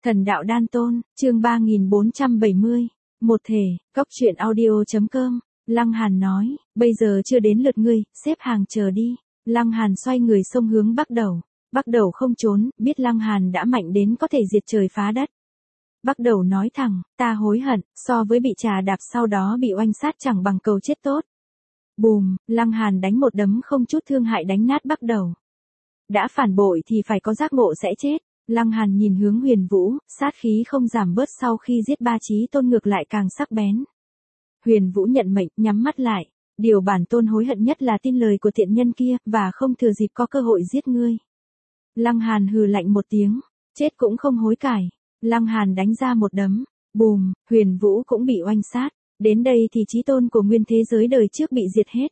Thần đạo đan tôn, chương 3470. Một thể, góc truyện audio.com. Lăng Hàn nói, bây giờ chưa đến lượt ngươi, xếp hàng chờ đi. Lăng Hàn xoay người xông hướng Bắc Đầu. Bắc Đầu không trốn, biết Lăng Hàn đã mạnh đến có thể diệt trời phá đất. Bắc Đầu nói thẳng, ta hối hận, so với bị trà đạp sau đó bị oanh sát chẳng bằng cầu chết tốt. Bùm, Lăng Hàn đánh một đấm không chút thương hại đánh nát Bắc Đầu. Đã phản bội thì phải có giác ngộ sẽ chết. Lăng Hàn nhìn hướng Huyền Vũ, sát khí không giảm bớt sau khi giết ba chí tôn ngược lại càng sắc bén. Huyền Vũ nhận mệnh, nhắm mắt lại. Điều bản tôn hối hận nhất là tin lời của tiện nhân kia, và không thừa dịp có cơ hội giết ngươi. Lăng Hàn hừ lạnh một tiếng, chết cũng không hối cải. Lăng Hàn đánh ra một đấm, bùm, Huyền Vũ cũng bị oanh sát. Đến đây thì chí tôn của nguyên thế giới đời trước bị diệt hết.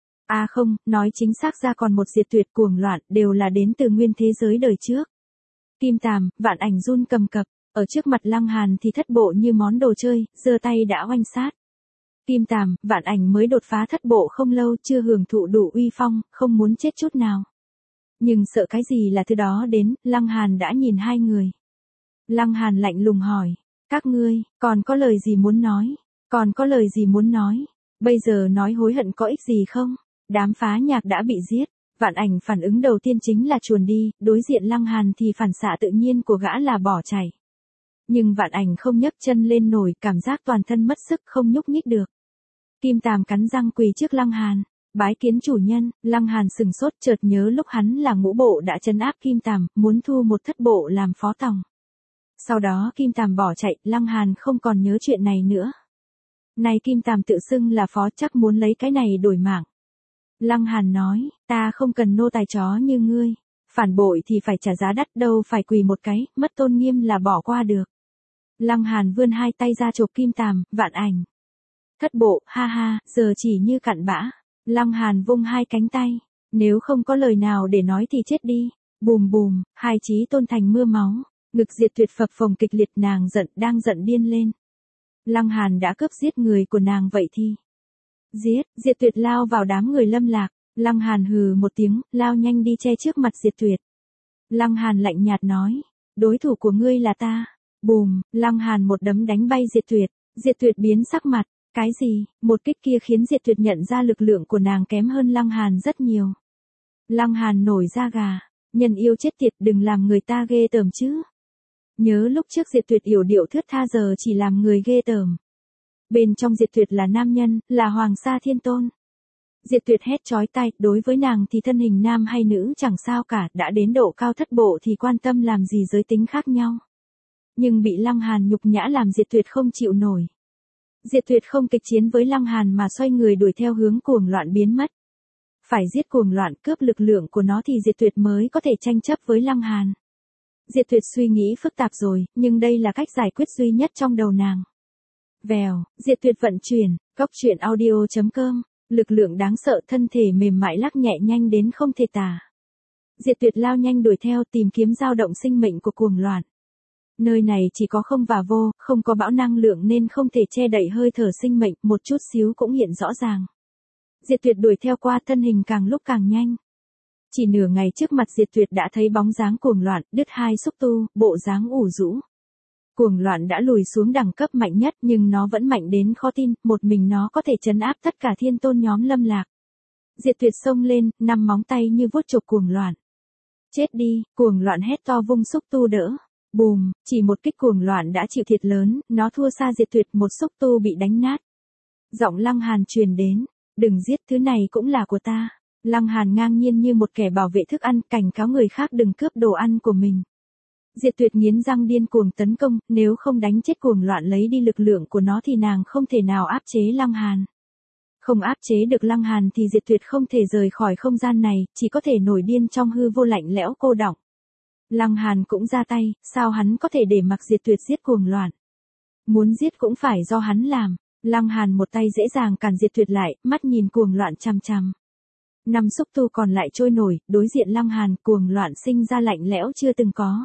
À không, nói chính xác ra còn một diệt tuyệt cuồng loạn đều là đến từ nguyên thế giới đời trước. Kim Tàm, Vạn Ảnh run cầm cập, ở trước mặt Lăng Hàn thì thất bộ như món đồ chơi, giơ tay đã oanh sát. Kim Tàm, Vạn Ảnh mới đột phá thất bộ không lâu, chưa hưởng thụ đủ uy phong, không muốn chết chút nào. Nhưng sợ cái gì là thứ đó đến, Lăng Hàn đã nhìn hai người. Lăng Hàn lạnh lùng hỏi, các ngươi, còn có lời gì muốn nói? Còn có lời gì muốn nói? Bây giờ nói hối hận có ích gì không? Đám phá nhạc đã bị giết. Vạn Ảnh phản ứng đầu tiên chính là chuồn đi, đối diện Lăng Hàn thì phản xạ tự nhiên của gã là bỏ chạy. Nhưng Vạn Ảnh không nhấc chân lên nổi, cảm giác toàn thân mất sức không nhúc nhích được. Kim Tàm cắn răng quỳ trước Lăng Hàn, bái kiến chủ nhân. Lăng Hàn sừng sốt chợt nhớ lúc hắn là ngũ bộ đã trấn áp Kim Tàm, muốn thu một thất bộ làm phó tòng. Sau đó Kim Tàm bỏ chạy, Lăng Hàn không còn nhớ chuyện này nữa. Này Kim Tàm tự xưng là phó, chắc muốn lấy cái này đổi mạng. Lăng Hàn nói, ta không cần nô tài chó như ngươi. Phản bội thì phải trả giá đắt, đâu phải quỳ một cái, mất tôn nghiêm là bỏ qua được. Lăng Hàn vươn hai tay ra chộp Kim Tàm, Vạn Ảnh. Thất bộ, ha ha, giờ chỉ như cặn bã. Lăng Hàn vung hai cánh tay. Nếu không có lời nào để nói thì chết đi. Bùm bùm, hai chí tôn thành mưa máu. Ngực diệt tuyệt phập phồng kịch liệt, nàng đang giận điên lên. Lăng Hàn đã cướp giết người của nàng vậy thì. Giết, diệt tuyệt lao vào đám người lâm lạc. Lăng Hàn hừ một tiếng, lao nhanh đi che trước mặt diệt tuyệt. Lăng Hàn lạnh nhạt nói, đối thủ của ngươi là ta. Bùm, Lăng Hàn một đấm đánh bay diệt tuyệt. Diệt tuyệt biến sắc mặt, cái gì? Một kích kia khiến diệt tuyệt nhận ra lực lượng của nàng kém hơn Lăng Hàn rất nhiều. Lăng Hàn nổi da gà, nhân yêu chết tiệt, đừng làm người ta ghê tởm chứ. Nhớ lúc trước diệt tuyệt yểu điệu thướt tha, giờ chỉ làm người ghê tởm. Bên trong diệt tuyệt là nam nhân, là Hoàng Sa Thiên Tôn. Diệt tuyệt hét chói tai, đối với nàng thì thân hình nam hay nữ chẳng sao cả, đã đến độ cao thất bộ thì quan tâm làm gì giới tính khác nhau. Nhưng bị Lăng Hàn nhục nhã làm diệt tuyệt không chịu nổi. Diệt tuyệt không kịch chiến với Lăng Hàn mà xoay người đuổi theo hướng cuồng loạn biến mất. Phải giết cuồng loạn, cướp lực lượng của nó thì diệt tuyệt mới có thể tranh chấp với Lăng Hàn. Diệt tuyệt suy nghĩ phức tạp rồi, nhưng đây là cách giải quyết duy nhất trong đầu nàng. Vèo, diệt tuyệt vận chuyển, góc truyện audio.com, lực lượng đáng sợ, thân thể mềm mại lắc nhẹ nhanh đến không thể tả. Diệt tuyệt lao nhanh đuổi theo, tìm kiếm dao động sinh mệnh của cuồng loạn. Nơi này chỉ có không và vô, không có bão năng lượng nên không thể che đậy hơi thở sinh mệnh, một chút xíu cũng hiện rõ ràng. Diệt tuyệt đuổi theo qua, thân hình càng lúc càng nhanh. Chỉ nửa ngày trước mặt diệt tuyệt đã thấy bóng dáng cuồng loạn, đứt hai xúc tu, bộ dáng ủ rũ. Cuồng loạn đã lùi xuống đẳng cấp mạnh nhất, nhưng nó vẫn mạnh đến khó tin, một mình nó có thể trấn áp tất cả thiên tôn nhóm lâm lạc. Diệt tuyệt xông lên, năm móng tay như vuốt chộp cuồng loạn. Chết đi, cuồng loạn hét to vung xúc tu đỡ. Bùm, chỉ một kích cuồng loạn đã chịu thiệt lớn, nó thua xa diệt tuyệt, một xúc tu bị đánh nát. Giọng Lăng Hàn truyền đến, đừng giết, thứ này cũng là của ta. Lăng Hàn ngang nhiên như một kẻ bảo vệ thức ăn, cảnh cáo người khác đừng cướp đồ ăn của mình. Diệt tuyệt nghiến răng điên cuồng tấn công, nếu không đánh chết cuồng loạn lấy đi lực lượng của nó thì nàng không thể nào áp chế Lăng Hàn. Không áp chế được Lăng Hàn thì diệt tuyệt không thể rời khỏi không gian này, chỉ có thể nổi điên trong hư vô lạnh lẽo cô đọng. Lăng Hàn cũng ra tay, sao hắn có thể để mặc diệt tuyệt giết cuồng loạn. Muốn giết cũng phải do hắn làm. Lăng Hàn một tay dễ dàng cản diệt tuyệt lại, mắt nhìn cuồng loạn chằm chằm. 5 xúc tu còn lại trôi nổi, đối diện Lăng Hàn, cuồng loạn sinh ra lạnh lẽo chưa từng có.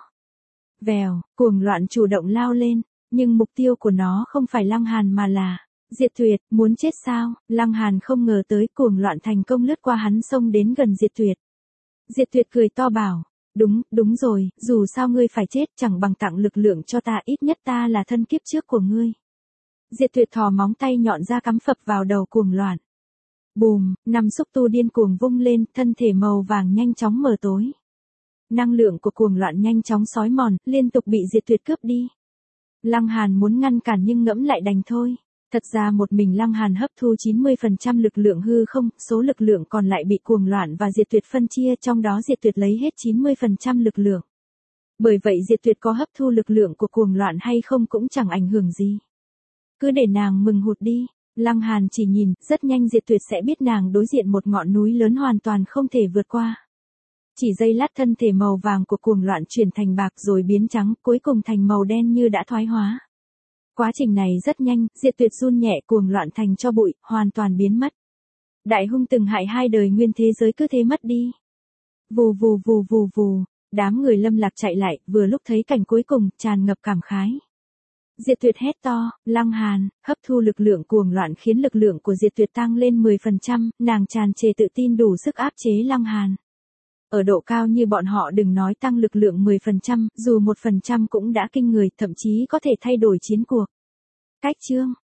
Vèo, cuồng loạn chủ động lao lên, nhưng mục tiêu của nó không phải Lăng Hàn mà là diệt tuyệt. Muốn chết sao? Lăng Hàn không ngờ tới, cuồng loạn thành công lướt qua hắn, xông đến gần diệt tuyệt. Diệt tuyệt cười to bảo, Đúng rồi, dù sao ngươi phải chết chẳng bằng tặng lực lượng cho ta, ít nhất ta là thân kiếp trước của ngươi. Diệt Tuyệt thò móng tay nhọn ra cắm phập vào đầu cuồng loạn. Bùm, năm xúc tu điên cuồng vung lên, thân thể màu vàng nhanh chóng mờ tối. Năng lượng của cuồng loạn nhanh chóng xói mòn, liên tục bị Diệt Tuyệt cướp đi. Lăng Hàn muốn ngăn cản nhưng ngẫm lại đành thôi. Thật ra một mình Lăng Hàn hấp thu 90% lực lượng hư không, số lực lượng còn lại bị cuồng loạn và Diệt Tuyệt phân chia, trong đó Diệt Tuyệt lấy hết 90% lực lượng. Bởi vậy Diệt Tuyệt có hấp thu lực lượng của cuồng loạn hay không cũng chẳng ảnh hưởng gì. Cứ để nàng mừng hụt đi. Lăng Hàn chỉ nhìn, rất nhanh Diệt Tuyệt sẽ biết nàng đối diện một ngọn núi lớn hoàn toàn không thể vượt qua. Chỉ giây lát thân thể màu vàng của cuồng loạn chuyển thành bạc rồi biến trắng, cuối cùng thành màu đen như đã thoái hóa. Quá trình này rất nhanh, Diệt Tuyệt run nhẹ, cuồng loạn thành tro bụi, hoàn toàn biến mất. Đại hung từng hại 2 đời nguyên thế giới cứ thế mất đi. Vù vù vù vù vù, đám người Lâm Lạc chạy lại, vừa lúc thấy cảnh cuối cùng, tràn ngập cảm khái. Diệt Tuyệt hét to, Lăng Hàn, hấp thu lực lượng cuồng loạn khiến lực lượng của Diệt Tuyệt tăng lên 10%, nàng tràn trề tự tin đủ sức áp chế Lăng Hàn. Ở độ cao như bọn họ đừng nói tăng lực lượng 10%, dù 1% cũng đã kinh người, thậm chí có thể thay đổi chiến cuộc. Cách chương